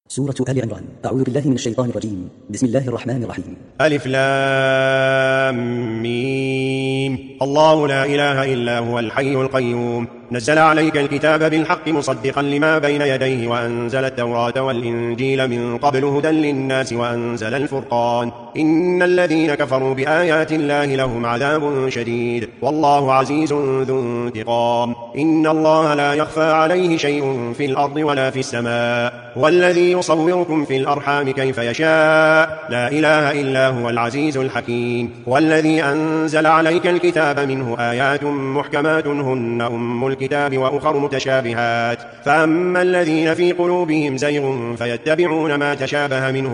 سورة آل عمران. أعوذ بالله من الشيطان الرجيم. بسم الله الرحمن الرحيم. ألف لام ميم. الله لا إله إلا هو الحي القيوم نزل عليك الكتاب بالحق مصدقا لما بين يديه وأنزل التوراة والإنجيل من قبل هدى للناس وأنزل الفرقان إن الذين كفروا بآيات الله لهم عذاب شديد والله عزيز ذو انتقام إن الله لا يخفى عليه شيء في الأرض ولا في السماء والذي يصوركم في الأرحام كيف يشاء لا إله إلا هو العزيز الحكيم والذي أنزل عليك الكتاب منه آيات محكمات هن أم الكتاب وأخر متشابهات فأما الذين في قلوبهم زيغ فيتبعون ما تشابه منه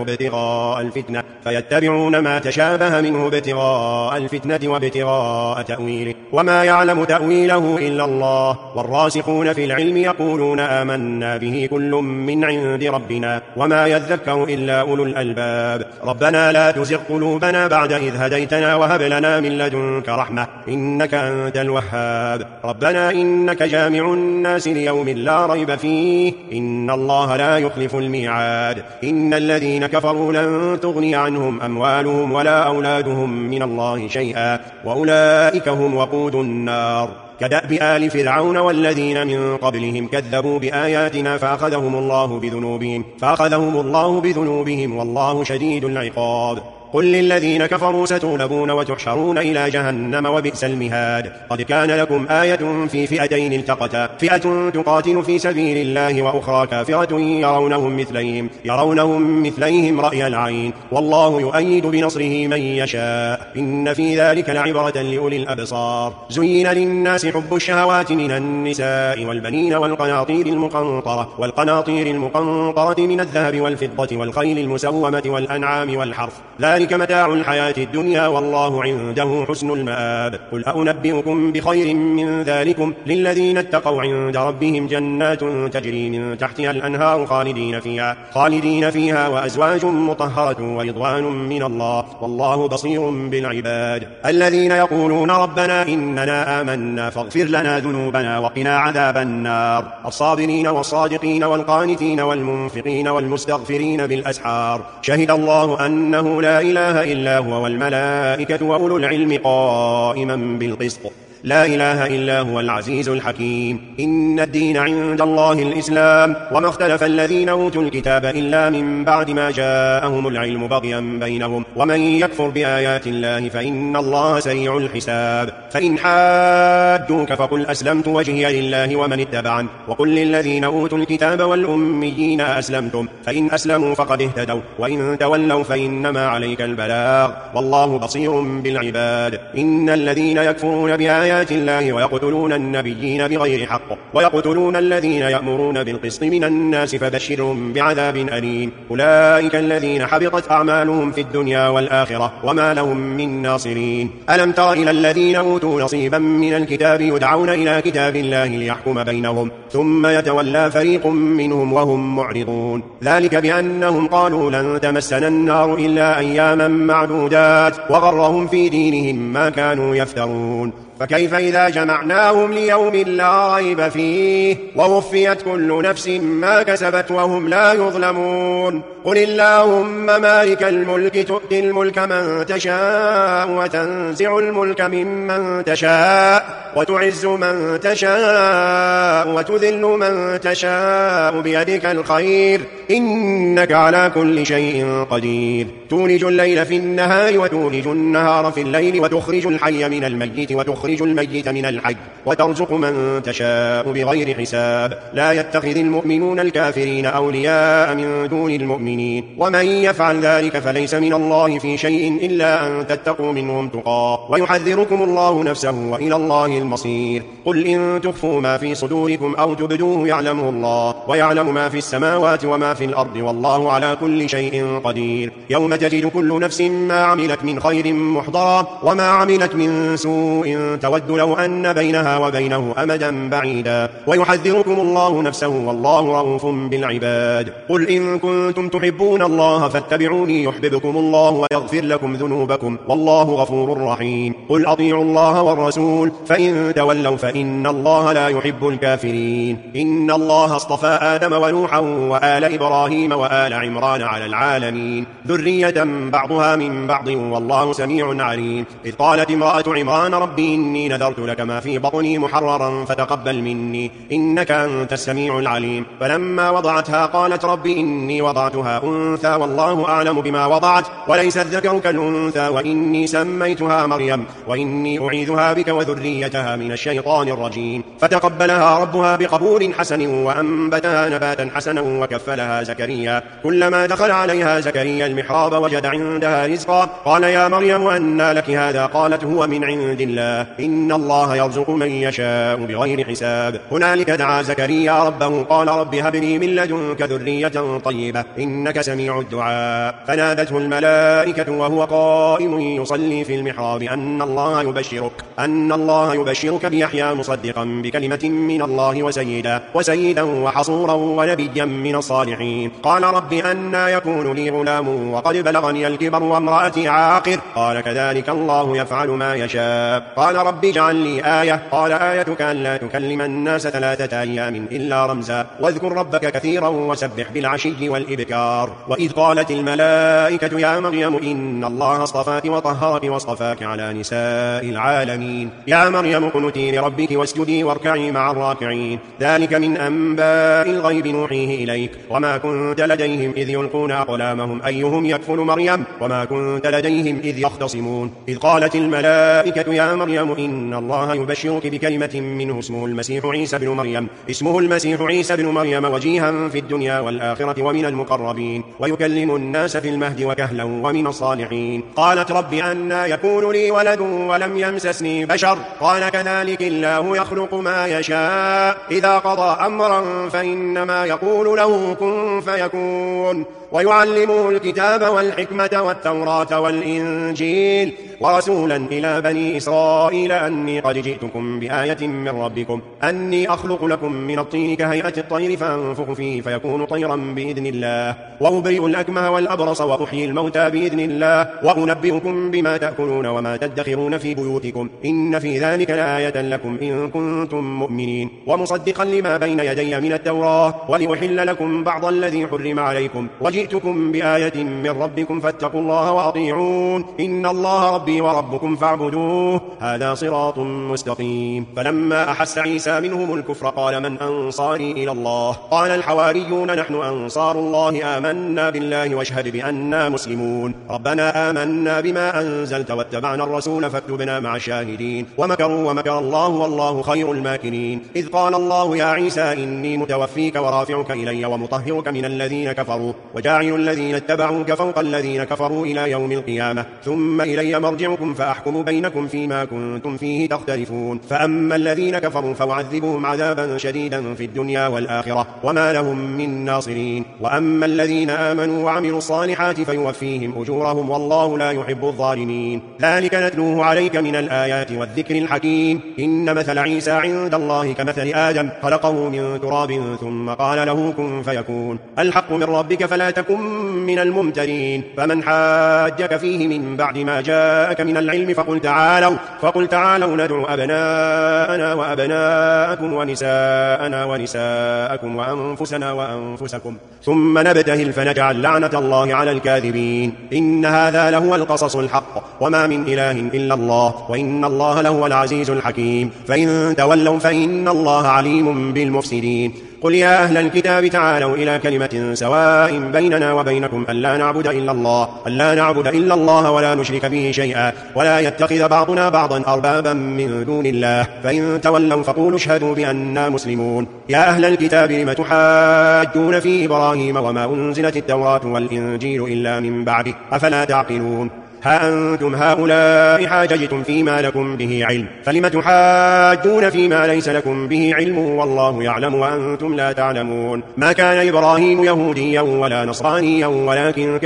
ابتغاء الفتنة وابتغاء تأويله وما يعلم تأويله إلا الله والراسخون في العلم يقولون آمنا به كل من عند ربنا وما يذكر إلا أولو الألباب ربنا لا تزغ قلوبنا بعد إذ هديتنا وهب لنا من لدنك رحمة إنك أنت الوهاب ربنا إنك جامع الناس ليوم لا ريب فيه إن الله لا يخلف الميعاد إن الذين كفروا لن تغني عنهم أموالهم ولا أولادهم من الله شيئا وأولئك هم وقود النار كدأب آل فرعون والذين من قبلهم كذبوا بآياتنا فأخذهم الله بذنوبهم والله شديد العقاب قل للذين كفروا ستغلبون وتحشرون إلى جهنم وبئس المهاد قد كان لكم آية في فئتين التقتا فئة تقاتل في سبيل الله وأخرى كافرة يرونهم مثليهم رأي العين والله يؤيد بنصره من يشاء إن في ذلك لعبرة لأولي الأبصار زين للناس حب الشهوات من النساء والبنين والقناطير المقنطرة من الذهب والفضة والخيل المسومة والأنعام والحرث ذلك متاع الحياة الدنيا والله عنده حسن المآب قل أنبئكم بخير من ذلكم للذين اتقوا عند ربهم جنات تجري من تحتها الأنهار خالدين فيها وأزواج مطهرة ورضوان من الله والله بصير بالعباد الذين يقولون ربنا إننا آمنا فاغفر لنا ذنوبنا وقنا عذاب النار الصابرين والصادقين والقانتين والمنفقين والمستغفرين بالأسحار شهد الله أنه لا إله إلا هو والملائكة وأولو العلم قائما بالقسط لا إله إلا هو العزيز الحكيم إن الدين عند الله الإسلام وما اختلف الذين أوتوا الكتاب إلا من بعد ما جاءهم العلم بغيا بينهم ومن يكفر بآيات الله فإن الله سريع الحساب فإن حاجوك فقل أسلمت وجهي لله ومن اتبعن وقل للذين أوتوا الكتاب والأميين أسلمتم فإن أسلموا فقد اهتدوا وإن تولوا فإنما عليك البلاغ والله بصير بالعباد إن الذين يكفرون بآيات الله ويقتلون النبيين بغير حق ويقتلون الذين يأمرون بالقسط من الناس فبشرهم بعذاب أليم أولئك الذين حبطت أعمالهم في الدنيا والآخرة وما لهم من ناصرين ألم تر إلى الذين أوتوا نصيبا من الكتاب يدعون إلى كتاب الله ليحكم بينهم ثم يتولى فريق منهم وهم معرضون ذلك بأنهم قالوا لن تمسنا النار إلا أياما معدودات وغرهم في دينهم ما كانوا يفترون فكيف إذا جمعناهم ليوم لا ريب فيه ووفيت كل نفس ما كسبت وهم لا يظلمون قل اللهم مالك الملك تؤتي الملك من تشاء وتنزع الملك ممن تشاء وتعز من تشاء وتذل من تشاء بيدك الخير إنك على كل شيء قدير تولج الليل في النهار وتولج النهار في الليل وتخرج الحي من الميت وتخرج الميت من الحي وترزق من تشاء بغير حساب لا يتخذ المؤمنون الكافرين أولياء من دون المؤمنين ومن يفعل ذلك فليس من الله في شيء إلا أن تتقوا منهم تقاه ويحذركم الله نفسه وإلى الله المصير قل إن تخفوا ما في صدوركم أو تبدوه يعلمه الله ويعلم ما في السماوات وما في الأرض والله على كل شيء قدير يوم تجد كل نفس ما عملت من خير محضرا وما عملت من سوء تود لو أن بينها وبينه أمدا بعيدا ويحذركم الله نفسه والله رؤوف بالعباد. قل إن كنتم تحبون الله فاتبعوني يحببكم الله ويغفر لكم ذنوبكم والله غفور رحيم. قل أطيعوا الله والرسول فإن تولوا فإن الله لا يحب الكافرين. إن الله اصطفى آدم ونوحا وآل إبراهيم وآل عمران على العالمين ذرية بعضها من بعض والله سميع عليم. إذ قالت امرأة عمران ربي إني نذرت لك ما في بطني محررا فتقبل مني إنك أنت السميع العليم. فلما وضعتها قالت ربي إني وضعتها أنثى والله أعلم بما وضعت وليس الذكر كالأنثى وإني سميتها مريم وإني أعيذها بك وذريتها من الشيطان الرجيم. فتقبلها ربها بقبول حسن وأنبتها نباتا حسنا وكفلها زكريا. كلما دخل عليها زكريا المحراب وجد عندها رزقا قال يا مريم أنى لك هذا قالت هو من عند الله إن الله يرزق من يشاء بغير حساب. هنالك دعا زكريا ربه قال رب هب لي من لدنك ذرية طيبة إنك سميع الدعاء. فنادته الملائكة وهو قائم يصلي في المحراب أن الله يبشرك بيحيى مصدقا بكلمة من الله وسيدا وحصورا ونبيا من الصالحين. قال رب أنى يكون لي غلام وقد بلغني الكبر وامرأتي عاقر قال كذلك الله يفعل ما يشاء. قال رب اجعل لي آية قال آيتك أن لا تكلم الناس 3 أيام إلا رمزا واذكر ربك كثيرا وسبح بالعشي والإبكار. وإذ قالت الملائكة يا مريم إن الله اصطفاك وطهرك واصطفاك على نساء العالمين. يا مريم اقنتي لربك واسجدي واركعي مع الراكعين. ذلك من أنباء الغيب نوحيه إليك وما كنت لديهم إذ يلقون أقلامهم أيهم يكفل مريم وما كنت لديهم إذ يختصمون. إذ قالت الملائكة يا مريم إن الله يبشرك بكلمة منه اسمه المسيح عيسى بن مريم وجيها في الدنيا والآخرة ومن المقربين ويكلم الناس في المهد وكهلا ومن الصالحين. قالت رب أنى يكون لي ولد ولم يمسسني بشر قال كذلك الله يخلق ما يشاء إذا قضى أمرا فإنما يقول له كن فيكون. ويعلمه الكتاب والحكمة والتوراة والإنجيل ورسولا إلى بني إسرائيل أني قد جئتكم بآية من ربكم أني أخلق لكم من الطين كهيئة الطير فأنفخ فيه فيكون طيرا بإذن الله وأبرئ الأكمه والأبرص وأحيي الموتى بإذن الله وأنبئكم بما تأكلون وما تدخرون في بيوتكم إن في ذلك لآية لكم إن كنتم مؤمنين. ومصدقا لما بين يدي من التوراة ولأحل لكم بعض الذي حرم عليكم وجئتكم بآية من ربكم فاتقوا الله وأطيعون إن الله ربي وربكم فاعبدوه هذا صراط مستقيم. فلما أحس عيسى منهم الكفر قال من أنصاري إلى الله قال الحواريون نحن أنصار الله آمنا بالله واشهد بأننا مسلمون. ربنا آمنا بما أنزلت واتبعنا الرسول فاكتبنا مع الشاهدين. ومكروا ومكر الله والله خير الماكرين. إذ قال الله يا عيسى إني متوفيك ورافعك إلي ومطهرك من الذين كفروا وجاعل الذين اتبعوك فوق الذين كفروا إلى يوم القيامة ثم إلي مرجعكم فأحكم بينكم فيما كنتم فيه تختلفون. فأما الذين كفروا فأعذبهم عذابا شديدا في الدنيا والآخرة وما لهم من ناصرين. وأما الذين آمنوا وعملوا الصالحات فيوفيهم أجورهم والله لا يحب الظالمين. ذلك نتلوه عليك من الآيات والذكر الحكيم. إن مثل عيسى عند الله كمثل آدم خلقه من تراب ثم قال له كن فيكون. الحق من ربك فلا تكن من الممترين. فمن حاجك فيه من بعد ما جاءك من العلم فقل تعالوا ندعو أبناءنا وأبناءكم ونساءنا ونساءكم وأنفسنا وأنفسكم ثم نبتهل فنجعل لعنة الله على الكاذبين. إن هذا لهو القصص الحق وما من إله إلا الله وإن الله لهو العزيز الحكيم. فإن تولوا فإن الله عليم بالمفسدين. قل يا أهل الكتاب تعالوا إلى كلمة سواء بيننا وبينكم ألا نعبد إلا الله ولا نشرك به شيئا ولا يتخذ بعضنا بعضا أربابا من دون الله فإن تولوا فقولوا اشهدوا بأننا مسلمون. يا أهل الكتاب لم تحاجون في إبراهيم وما أنزلت التوراة والإنجيل إلا من بعده أفلا تعقلون. ها أنتم هؤلاء حاججتم فيما لكم به علم فلم تحاجون فيما ليس لكم به علم والله يعلم وأنتم لا تعلمون ما كان إبراهيم يهوديا ولا نصرانيا ولكن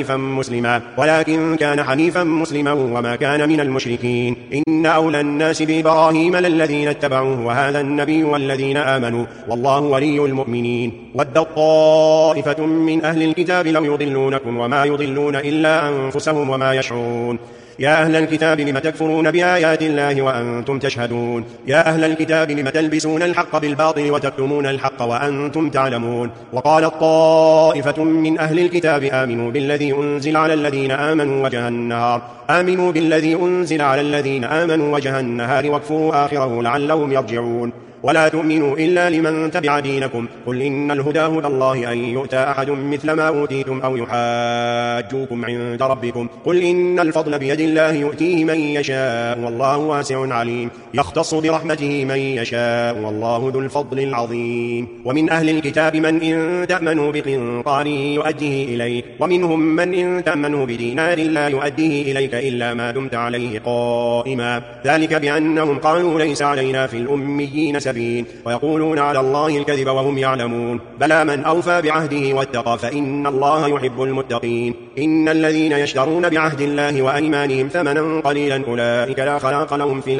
كان حنيفا مسلما وما كان من المشركين إن أولى الناس بإبراهيم للذين اتبعوه وهذا النبي والذين آمنوا والله ولي المؤمنين ودت طائفة من أهل الكتاب لو يضلونكم وما يضلون إلا أنفسهم وما يشعرون يا أهل الكتاب لم تكفرون بآيات الله وأنتم تشهدون يا أهل الكتاب لم تلبسون الحق بالباطل وتكتمون الحق وأنتم تعلمون وقالت طائفة من أهل الكتاب آمنوا بالذي أنزل على الذين آمنوا وجه النهار واكفروا آخره لعلهم يرجعون ولا تؤمنوا إلا لمن تبع دينكم قل إن الهدى هدى الله أن يؤتى أحد مثل ما أوتيتم أو يحاجوكم عند ربكم قل إن الفضل بيد الله يؤتيه من يشاء والله واسع عليم يختص برحمته من يشاء والله ذو الفضل العظيم ومن أهل الكتاب من إن تأمنوا بقنطار يؤديه إليك ومنهم من إن تأمنوا بدينار لا يؤديه إليك إلا ما دمت عليه قائما ذلك بأنهم قالوا ليس علينا في الأميين سبيل ويقولون على الله الكذب وهم يعلمون بلى من أوفى بعهده واتقى فإن الله يحب المتقين إن الذين يشترون بعهد الله وأيمانهم ثمنا قليلا أولئك لا خلاق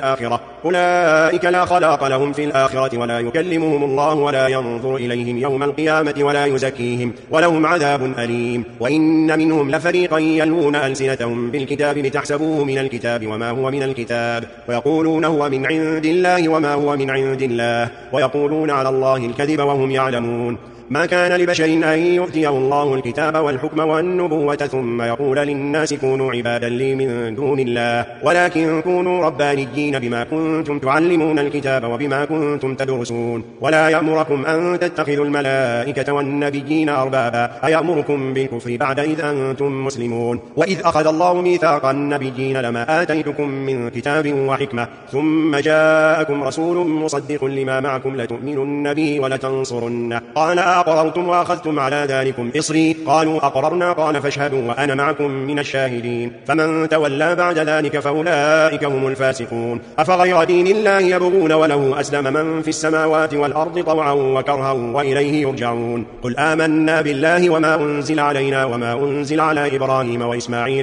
لهم في الآخرة ولا يكلمهم الله ولا ينظر إليهم يوم القيامة ولا يزكيهم ولهم عذاب أليم وإن منهم لفريقا يلوون ألسنتهم بالكتاب لتحسبوه من الكتاب وما هو من الكتاب ويقولون هو من عند الله وما هو من عند الله ويقولون على الله الكذب وهم يعلمون ما كان لبشر أن يؤتيه الله الكتاب والحكم والنبوة ثم يقول للناس كونوا عبادا لي من دون الله ولكن كونوا ربانيين بما كنتم تعلمون الكتاب وبما كنتم تدرسون ولا يأمركم أن تتخذوا الملائكة والنبيين أربابا أيأمركم بالكفر بعد إذ أنتم مسلمون وإذ أخذ الله ميثاق النبيين لما آتيتكم من كتاب وحكمة ثم جاءكم رسول مصدق لما معكم لتؤمنن به ولتنصرنه قال أقررتم وأخذتم على ذلكم إصري قالوا أقررنا قال فاشهدوا وأنا معكم من الشاهدين فمن تولى بعد ذلك فأولئك هم الفاسقون أفغير دين الله يبغون وله أسلم من في السماوات والأرض طوعا وكرها وإليه يرجعون قل آمنا بالله وما أنزل علينا وما أنزل على إبراهيم وإسماعيل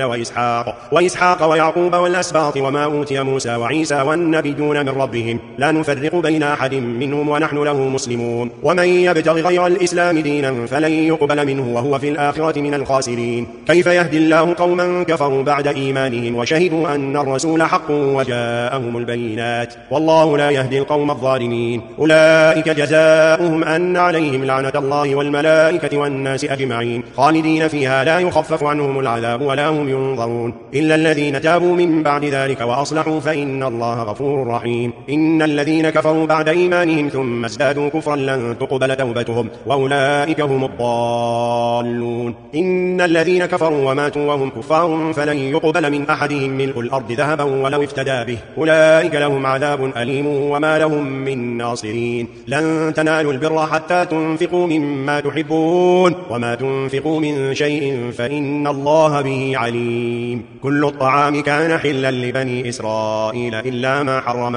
وإسحاق ويعقوب والأسباط وما أوتي موسى وعيسى والنبيون من ربهم لا نفرق بين أحد منهم ونحن له مسلمون ومن يبتغ غير الإسلام دينا فلن يقبل منه وهو في الآخرة من الخاسرين كيف يهدي الله قوما كفروا بعد إيمانهم وشهدوا أن الرسول حق وجاءهم البينات والله لا يهدي القوم الظالمين أولئك جزاؤهم أن عليهم لعنة الله والملائكة والناس أجمعين خالدين فيها لا يخفف عنهم العذاب ولا هم ينظرون إلا الذين تابوا من بعد ذلك وأصلحوا فإن الله غفور رحيم إن الذين كفروا بعد إيمانهم ثم ازدادوا كفرا لن تقبل توبتهم وأولئك هم الضالون إن الذين كفروا وماتوا وهم كفار فلن يقبل من أحدهم ملء الأرض ذهبا ولو افتدى به أولئك لهم عذاب أليم وما لهم من ناصرين لن تنالوا البر حتى تنفقوا مما تحبون وما تنفقوا من شيء فإن الله به عليم كل الطعام كان حلا لبني إسرائيل إلا ما حرم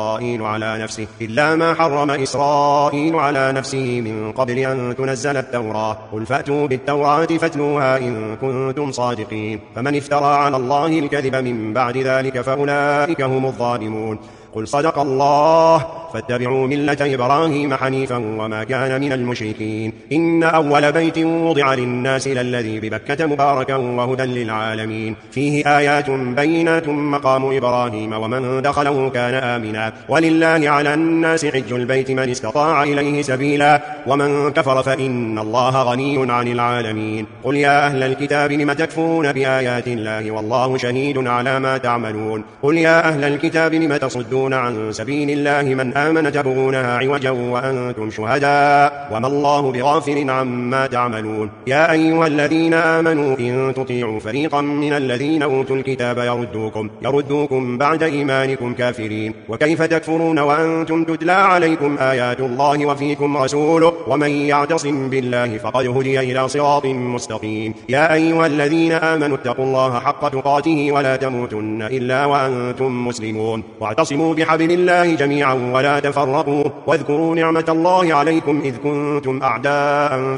إسرائيل على نفسه من قبل أن تنزل التوراة قل فأتوا بالتوراة فاتلوها إن كنتم صادقين فمن افترى على الله الكذب من بعد ذلك فأولئك هم الظالمون قل صدق الله فاتبعوا ملة إبراهيم حنيفا وما كان من المشركين إن أول بيت وضع للناس للذي ببكة مباركا وهدى للعالمين فيه آيات بينات مقام إبراهيم ومن دخله كان آمنا ولله على الناس حج البيت من استطاع إليه سبيلا ومن كفر فإن الله غني عن العالمين قل يا أهل الكتاب لم تكفرون بآيات الله والله شهيد على ما تعملون قل يا أهل الكتاب لم تصدون وتصدون عن سبيل الله من آمن تبغونها عوجا وأنتم شهداء وما الله بغافل عما تعملون. يا أيها الذين آمنوا إن تطيعوا فريقا من الذين أوتوا الكتاب يردوكم بعد إيمانكم كافرين. وكيف تكفرون وأنتم تتلى عليكم آيات الله وفيكم رسوله ومن يعتصم بالله فقد هدي إلى صراط مستقيم. يا أيها الذين آمنوا اتقوا الله حق تقاته ولا تموتن إلا وأنتم مسلمون. واعتصموا بحبل الله جميعا ولا تفرقوا واذكروا نعمة الله عليكم إذ كنتم أعداء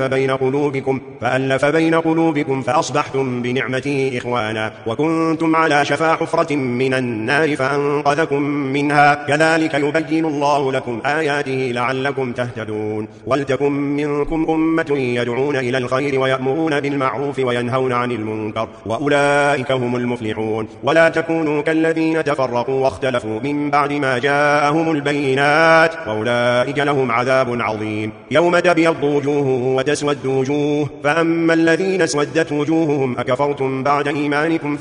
فألف بين قلوبكم فأصبحتم بنعمته إخوانا وكنتم على شفا حفرة من النار فأنقذكم منها كذلك يبين الله لكم آياته لعلكم تهتدون. ولتكن منكم أمة يدعون إلى الخير ويأمرون بالمعروف وينهون عن المنكر وأولئك هم المفلحون. ولا تكونوا كالذين تفرقوا واختلفوا من بعد ما جاءهم البينات وأولئك لهم عذاب عظيم. يوم تبيض وجوه وتسود وجوه فأما الذين اسودت وجوههم أكفرتم بعد إيمانكم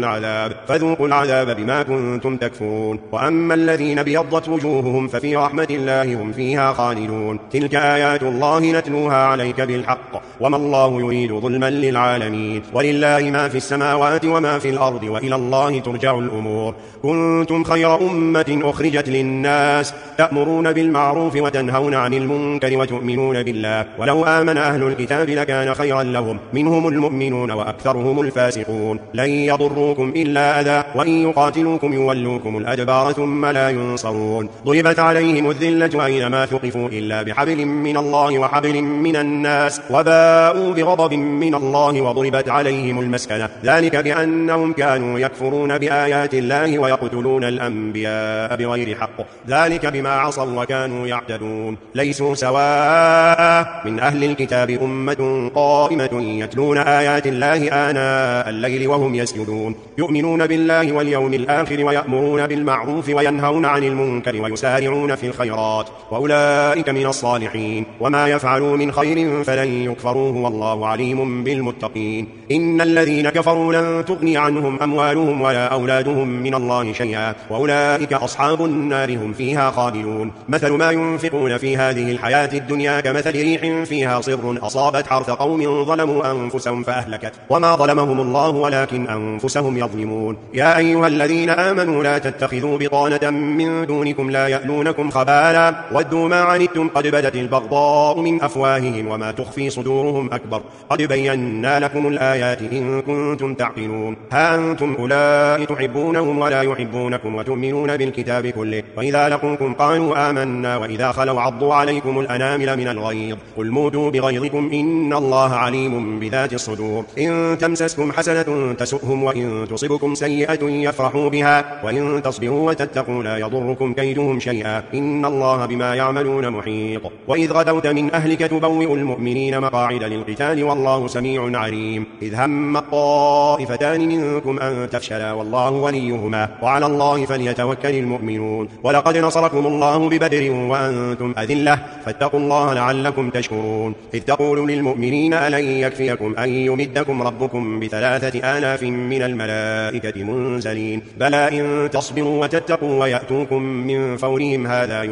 فذوقوا العذاب بما كنتم تكفرون. وأما الذين ابيضت وجوههم ففي رحمة الله هم فيها خالدون. تلك آيات الله نتلوها عليك بالحق وما الله يريد ظلما للعالمين. ولله ما في السماوات وما في الأرض وإلى الله ترجع الأمور. كنتم خير أمة أخرجت للناس تأمرون بالمعروف وتنهون عن المنكر وتؤمنون بالله ولو آمن أهل الكتاب لكان خيرا لهم منهم المؤمنون وأكثرهم الفاسقون. لن يضروكم إلا أذى وإن يقاتلوكم يولوكم الأدبار ثم لا ينصرون. ضربت عليهم الذلة أينما ثقفوا إلا بحبل من الله وحبل من الناس وباءوا بغضب من الله وضربت عليهم المسكنة ذلك بأنهم كانوا يكفرون بآيات الله ويقتلون الأنبياء بغير حق ذلك بما عصوا وكانوا يعتدون. ليسوا سواء من أهل الكتاب أمة قائمة يتلون آيات الله آناء الليل وهم يسجدون يؤمنون بالله واليوم الآخر ويأمرون بالمعروف وينهون عن المنكر ويسارعون في الخيرات وأولئك من الصالحين. وما يفعلوا من خير فلن يكفروه والله عليم بالمتقين. إن الذين كفروا لن تغني عنهم أموالهم ولا أولادهم من الله شيئا وأولئك أصحاب النار هم فيها خالدون. مثل ما ينفقون في هذه الحياة الدنيا كمثل ريح فيها صر أصابت حرث قوم ظلموا أنفسهم فأهلكت وما ظلمهم الله ولكن أنفسهم يظلمون. يا أيها الذين آمنوا لا تتخذوا بطانة من دونكم لا يألونكم خبالا ودوا ما عنتم قد بدت البغضاء من أفواههم وما تخفي صدورهم أكبر قد بينا لكم الآيات إن كنتم تعقلون. ها أنتم أولئك تحبونهم ولا يحبونكم وتؤمنون بالكتاب كله وإذا لقوكم قالوا آمنا وإذا خلوا عضوا عليكم الأنامل من الغيظ قل موتوا بغيظكم إن الله عليم بذات الصدور. إن تمسسكم حسنة تسؤهم وإن تصبكم سيئة يفرحوا بها وإن تصبروا وتتقوا لا يضركم كيدهم شيئا إن الله بما يعملون محيط. وإذ غدوت من أهلك تبوئ المؤمنين مقاعد للقتال والله سميع عليم. إذ هم الطائفتان منكم أن تفشلا والله وليهما وعلى الله فليتوكل المؤمنون. ولقد نصركم الله ببدر وأنتم أذلة فاتقوا الله لعلكم تشكرون. إذ تقول للمؤمنين ألن يكفيكم أن يمدكم ربكم ب3,000 من الملائكة منزلين بلى إن تصبروا وتتقوا ويأتوكم من فورهم هذا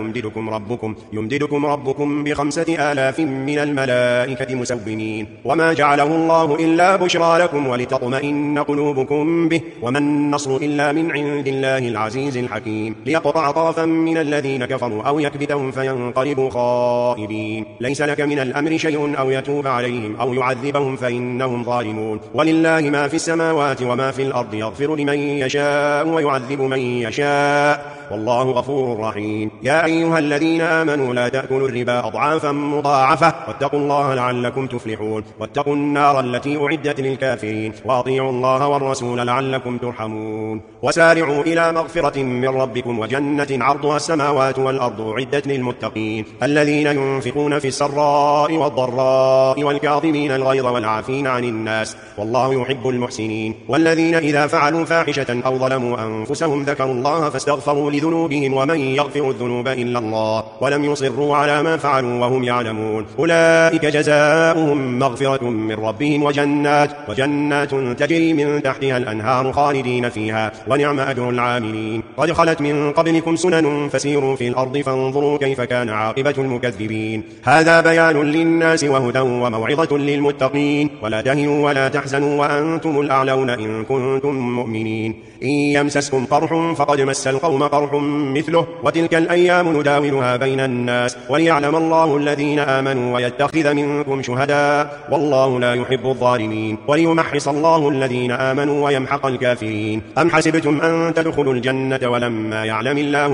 يمددكم ربكم ب5,000 من الملائكة مسومين. وما جعله الله إلا بشرى لكم ولتطمئن قلوبكم به وما النصر إلا من عند الله العزيز الحكيم ليقطع طرفا من الذين كفروا أو يكبتهم فينقلبوا خائبين. ليس لك من الأمر شيء أو يتوب عليهم أو يعذبهم فإنهم ظالمون. ولله ما في السماوات وما في الأرض يغفر لمن يشاء ويعذب من يشاء والله غفور رحيم. يا أيها الذين آمنوا لا تأكلوا الربا أضعافا مضاعفة واتقوا الله لعلكم تفلحون. واتقوا النار التي أعدت للكافرين وأطيعوا الله والرسول لعلكم ترحمون. وسارعوا إلى مغفرة من ربكم وجنة عرضها السماوات والأرض أعدت للمتقين الذين ينفقون في السراء والضراء والكاظمين الغيظ والعافين عن الناس والله يحب المحسنين. والذين إذا فعلوا فاحشة أو ظلموا أنفسهم ذكروا الله فاستغفروا بذنوبهم ومن يغفر الذنوب إلا الله ولم يصروا على ما فعلوا وهم يعلمون أولئك جزاؤهم مغفرة من ربهم وجنات تجري من تحتها الأنهار خالدين فيها ونعم أجر العاملين قد خلت من قبلكم سنن فسيروا في الأرض فانظروا كيف كان عاقبة المكذبين هذا بيان للناس وهدى وموعظة للمتقين ولا تهنوا ولا تحزنوا وأنتم الأعلون إن كنتم مؤمنين إن يمسسكم قرح فقد مس القوم قرح مثله وتلك الأيام نداولها بين الناس وليعلم الله الذين آمنوا ويتخذ منكم شهداء والله لا يحب الظالمين وليمحص الله الذين آمنوا ويمحق الكافرين أم حسبتم أن تدخلوا الجنة ولما يعلم الله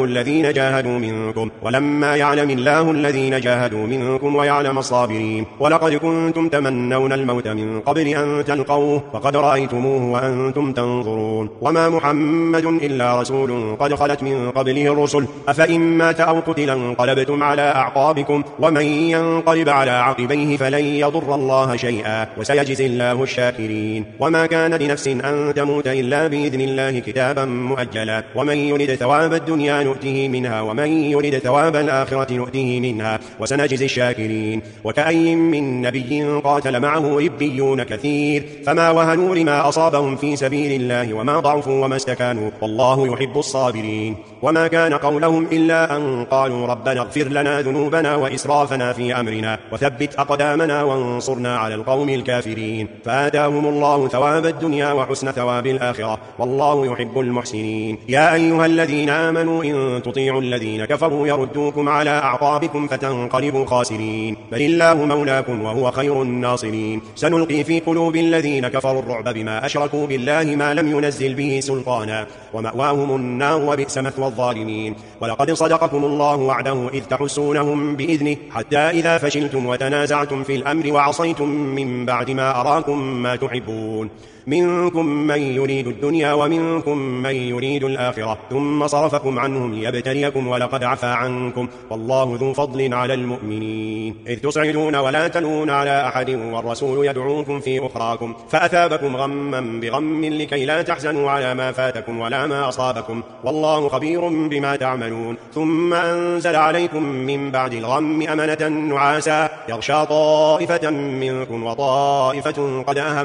الذين جاهدوا منكم ويعلم الصابرين ولقد كنتم تمنون الموت من قبل أن تلقوه فقد رأيتموه وأنتم تنظرون وما محمد إلا رسول قد خلت من قبله الرسل أفإن مات أو قتل انقلبتم على أعقابكم ومن ينقلب على عقبيه فلن يضر الله شيئا وسيجزي الله الشاكرين وما كان لنفس أن تموت إلا بإذن الله كتابا مؤجلا ومن يرد ثواب الدنيا نؤته منها ومن يرد ثواب الآخرة نؤته منها وسنجزي الشاكرين وكأي من نبي قاتل معه ربيون كثير فما وهنوا لما أصابهم في سبيل الله وما ضعفوا وما استكانوا والله يحب الصابرين وما كان قولهم إلا أن قالوا ربنا اغفر لنا ذنوبنا وإسرافنا في أمرنا وثبت أقدامنا وانصرنا على القوم الكافرين فآتاهم الله ثواب الدنيا وحسن ثواب الآخرة والله يحب المحسنين يا أيها الذين آمنوا إن تطيعوا الذين كفروا يردوكم على أعقابكم فتنقلبوا خاسرين بل الله مولاكم وهو خير الناصرين سنلقي في قلوب الذين كفروا الرعب بما أشركوا بالله ما لم ينزل به سلطانا ومأواهم النار وبئس مثوى الظالمين ولقد صدقكم الله وعده إذ تحسونهم بإذنه حتى إذا فشلتم وتنازعتم في الأمر وعصيتم من بعد ما أراكم ما تحبون منكم من يريد الدنيا ومنكم من يريد الآخرة ثم صرفكم عنهم ليبتليكم ولقد عفا عنكم والله ذو فضل على المؤمنين إذ تصعدون ولا تلون على أحد والرسول يدعوكم في أخراكم فأثابكم غما بغم لكي لا تحزنوا على ما فاتكم ولا ما أصابكم والله خبير بما تعملون ثم أنزل عليكم من بعد الغم أمنة نعاسا يغشى طائفة منكم وطائفة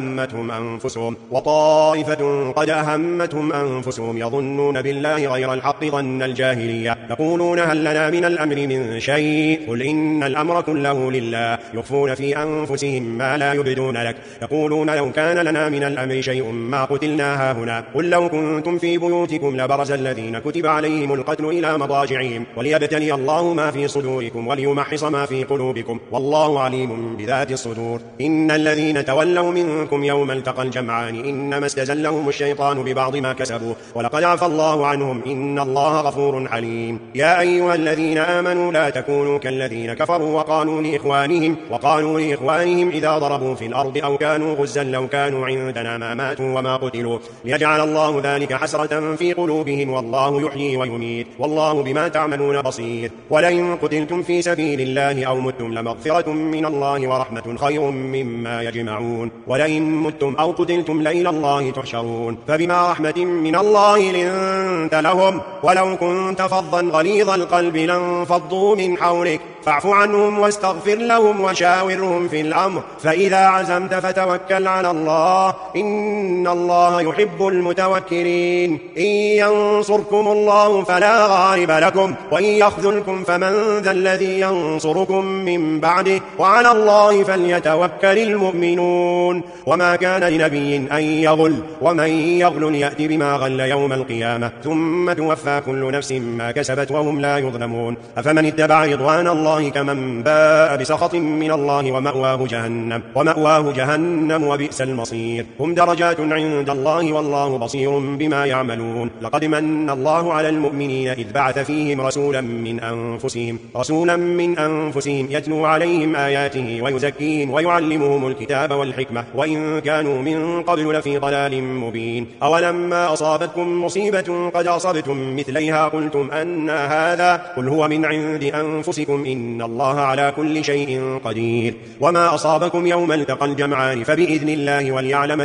قد أهمتهم أنفسهم يظنون بالله غير الحق ظن الجاهلية يقولون هل لنا من الأمر من شيء قل إن الأمر كله لله يخفون في أنفسهم ما لا يبدون لك يقولون لو كان لنا من الأمر شيء ما قتلنا هاهنا قل لو كنتم في بيوتكم لبرز الذين كتب عليهم القتل إلى مضاجعهم وليبتلي الله ما في صدوركم وليمحص ما في قلوبكم والله عليم بذات الصدور إن الذين تولوا منكم يوم التقى الجمعان إنما استزلهم الشيطان ببعض ما كسبوا ولقد عفى الله عنهم إن الله غفور حليم يا أيها الذين آمنوا لا تكونوا كالذين كفروا وقالوا لإخوانهم إذا ضربوا في الأرض أو كانوا غزا لو كانوا عندنا ما ماتوا وما قتلوا ليجعل الله ذلك حسرة في قلوبهم والله يحيي ويميت والله بما تعملون بصير ولئن قتلتم في سبيل الله أو متم لمغفرة من الله ورحمة خير مما يجمعون ولئن متم أو قتلتم لإلى الله تحشرون فبما رحمة من الله لنت لهم ولو كنت فظا غليظ القلب لانفضوا من حولك فاعف عنهم واستغفر لهم وشاورهم في الأمر فإذا عزمت فتوكل على الله إن الله يحب المتوكلين إن ينصركم الله فلا غالب لكم وإن يخذلكم فمن ذا الذي ينصركم من بعده وعلى الله فليتوكل المؤمنون وما كان لنبي أن يغل ومن يغل يأتي بما غل يوم القيامة ثم توفى كل نفس ما كسبت وهم لا يظلمون أفمن اتبع رضوان الله كمن باء بسخط من الله ومأواه جهنم وبئس المصير هم درجات عند الله والله بصير بما يعملون لقد من الله على المؤمنين إذ بعث فيهم رسولا من أنفسهم يتلو عليهم آياته ويزكيهم ويعلمهم الكتاب والحكمة وإن كانوا من قبل لفي ضلال مبين أولما أصابتكم مصيبة قد أصبتم مثليها قلتم أن هذا قل هو من عند أنفسكم إن الله على كل شيء قدير. وما أصابكم يوم التقى الجمعان فبإذن الله وليعلم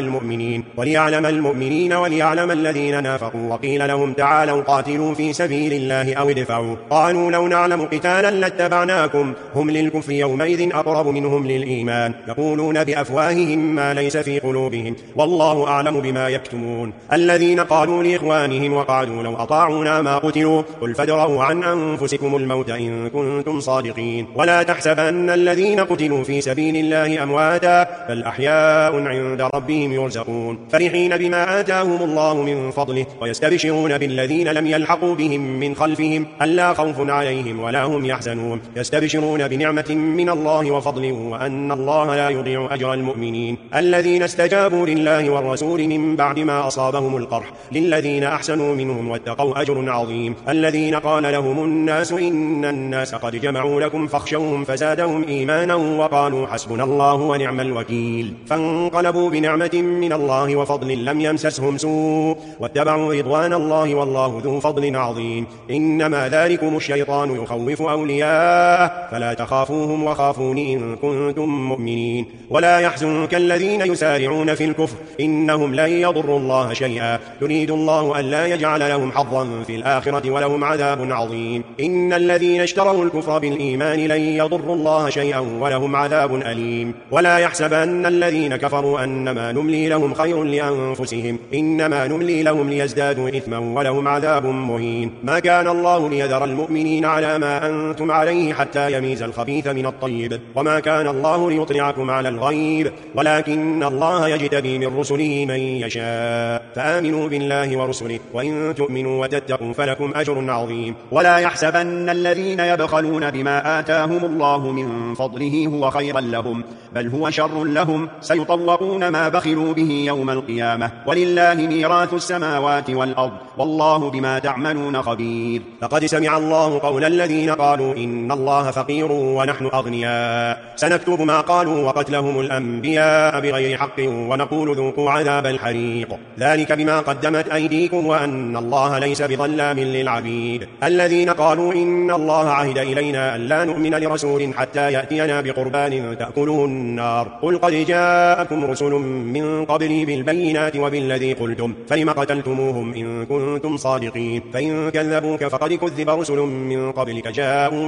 المؤمنين وليعلم الذين نافقوا. وقيل لهم تعالوا قاتلوا في سبيل الله أو ادفعوا. قالوا لو نعلم قتالا لاتبعناكم. هم للكفر يومئذ أقرب منهم للإيمان، يقولون بأفواههم ما ليس في قلوبهم والله أعلم بما يكتمون. الذين قالوا لإخوانهم وقعدوا لو أطاعونا ما قتلوا قل فادرءوا عن أنفسكم الموت إن كنتم صادقين. ولا تحسبن الذين قتلوا في سبيل الله أمواتا بل أحياء عند ربهم يرزقون، فرحين بما آتاهم الله من فضله ويستبشرون بالذين لم يلحقوا بهم من خلفهم ألا خوف عليهم ولا هم يحزنون، يستبشرون بنعمة من الله وفضله وأن الله لا يضيع أجر المؤمنين. الذين استجابوا لله والرسول من بعد ما أصابهم القرح للذين أحسنوا منهم واتقوا أجر عظيم. الذين قال لهم الناس إن الناس قد جمعوا لكم فاخشوهم فزادهم إيمانا وقالوا حسبنا الله ونعم الوكيل. فانقلبوا بنعمة من الله وفضل لم يمسسهم سوء واتبعوا رضوان الله والله ذو فضل عظيم. إنما ذلكم الشيطان يخوف أولياءه فلا تخافوهم وخافون إن كنتم مؤمنين. ولا يحزنك الذين يسارعون في الكفر إنهم لن يضروا الله شيئا يريد الله ألا يجعل لهم حظا في الآخرة ولهم عذاب عظيم. إن الذين اشتروا الكفر بالإيمان لن يضروا الله شيئا ولهم عذاب أليم. ولا يحسبن الذين كفروا أنما نملي لهم خير لأنفسهم إنما نملي لهم ليزدادوا إثما ولهم عذاب مهين. ما كان الله ليذر المؤمنين على ما أنتم عليه حتى يميز الخبيث من الطيب وما كان الله ليطلعكم على الغيب ولكن الله يجتبي من رسله من يشاء فآمنوا بالله ورسله وإن تؤمنوا وتتقوا فلكم أجر عظيم. ولا يحسبن الذين يبخلون بما آتاهم الله من فضله هو خيرا لهم بل هو شر لهم سيطوقون ما بخلوا به يوم القيامة ولله ميراث السماوات والأرض والله بما تعملون خبير. لقد سمع الله قول الذين قالوا إن الله فقير ونحن أغنياء سنكتب ما قالوا وقتلهم الأنبياء بغير حق ونقول ذوقوا عذاب الحريق ذلك بما قدمت أيديكم وأن الله ليس بظلام للعبيد. الذين قالوا إن الله عهد إلينا ألا نؤمن لرسول حتى يأتينا بقربان تأكله النار قل قد جاءكم رسل من قبلي بالبينات وبالذي قلتم فلم قتلتموهم إن كنتم صادقين. فإن كذبوك فقد كذب رسل من قبلك جاءوا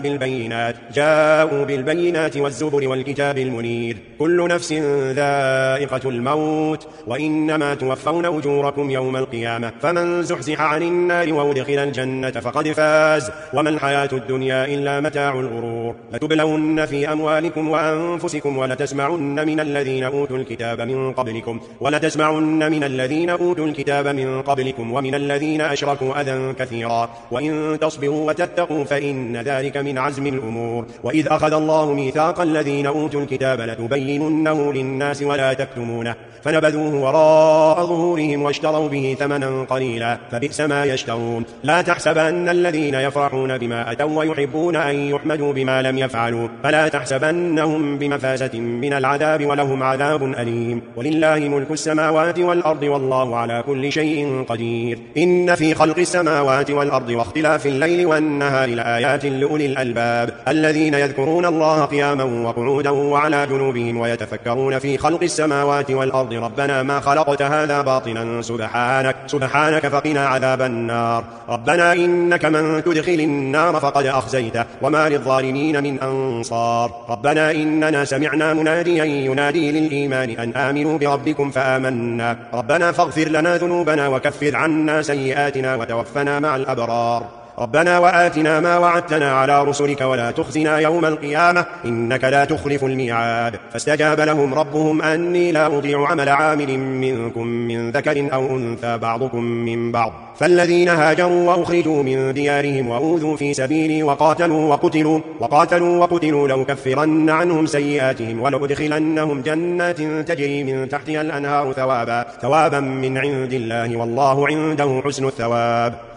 بالبينات والزبر والكتاب المنير كل نفس ذائقة الموت وإنما توفون أجوركم يوم القيامة فمن زحزح عن النار وأدخل الجنة فقد فاز وما الحياة الدنيا إلا متاع الغرور. لتبلون في أموالكم وأنفسكم ولتسمعن من الذين أوتوا الكتاب من قبلكم ومن الذين أشركوا أذى كثيرا وإن تصبروا وتتقوا فإن ذلك من عزم الأمور. وإذ أخذ الله ميثاق الذين أوتوا الكتاب لتبيننه للناس ولا تكتمونه فنبذوه وراء ظهورهم واشتروا به ثمنا قليلا فبئس ما يشترون. لا تحسبن الذين يفرحون بما أتوا ويحبون أن يحمدوا بما لم يفعلوا فلا تحسبنهم بمفازة من العذاب ولهم عذاب أليم. ولله ملك السماوات والأرض والله على كل شيء قدير. إن في خلق السماوات والأرض واختلاف الليل والنهار لآيات لأولي الألباب الذين يذكرون الله قياما وقعودا وعلى جنوبهم ويتفكرون في خلق السماوات والأرض ربنا ما خلقت هذا باطلا سبحانك فقنا عذاب النار. ربنا إنك من تدخل النار فقد أخزيته وما للظالمين من أنصار. ربنا إننا سمعنا مناديا ينادي للإيمان أن آمنوا بربكم فآمنا ربنا فاغفر لنا ذنوبنا وكفر عنا سيئاتنا وتوفنا مع الأبرار. ربنا وآتنا ما وعدتنا على رسلك ولا تخزنا يوم القيامة إنك لا تخلف الميعاد. فاستجاب لهم ربهم أني لا أضيع عمل عامل منكم من ذكر أو أنثى بعضكم من بعض فالذين هاجروا وأخرجوا من ديارهم وأوذوا في سبيلي وقاتلوا وقتلوا لأكفرن عنهم سيئاتهم ولأدخلنهم جنات تجري من تحتها الأنهار ثوابا من عند الله والله عنده حسن الثواب.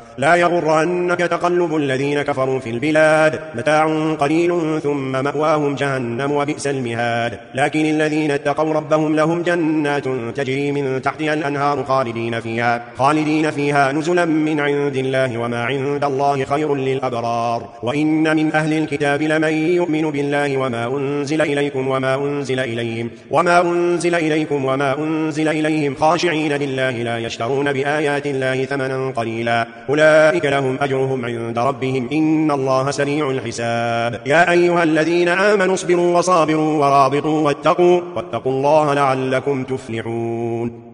لا يغرنك تقلب الذين كفروا في البلاد متاع قليل ثم مأواهم جهنم وبئس المهاد لكن الذين اتقوا ربهم لهم جنات تجري من تحتها الأنهار خالدين فيها نزلا من عند الله وما عند الله خير للأبرار وإن من أهل الكتاب لمن يؤمن بالله وما أنزل إليكم وما أنزل إليهم خاشعين لله لا يشترون بآيات الله ثمنا قليلا أولئك لهم أجرهم عند ربهم إن الله سريع الحساب يا أيها الذين آمنوا اصبروا وصابروا ورابطوا واتقوا الله لعلكم تفلحون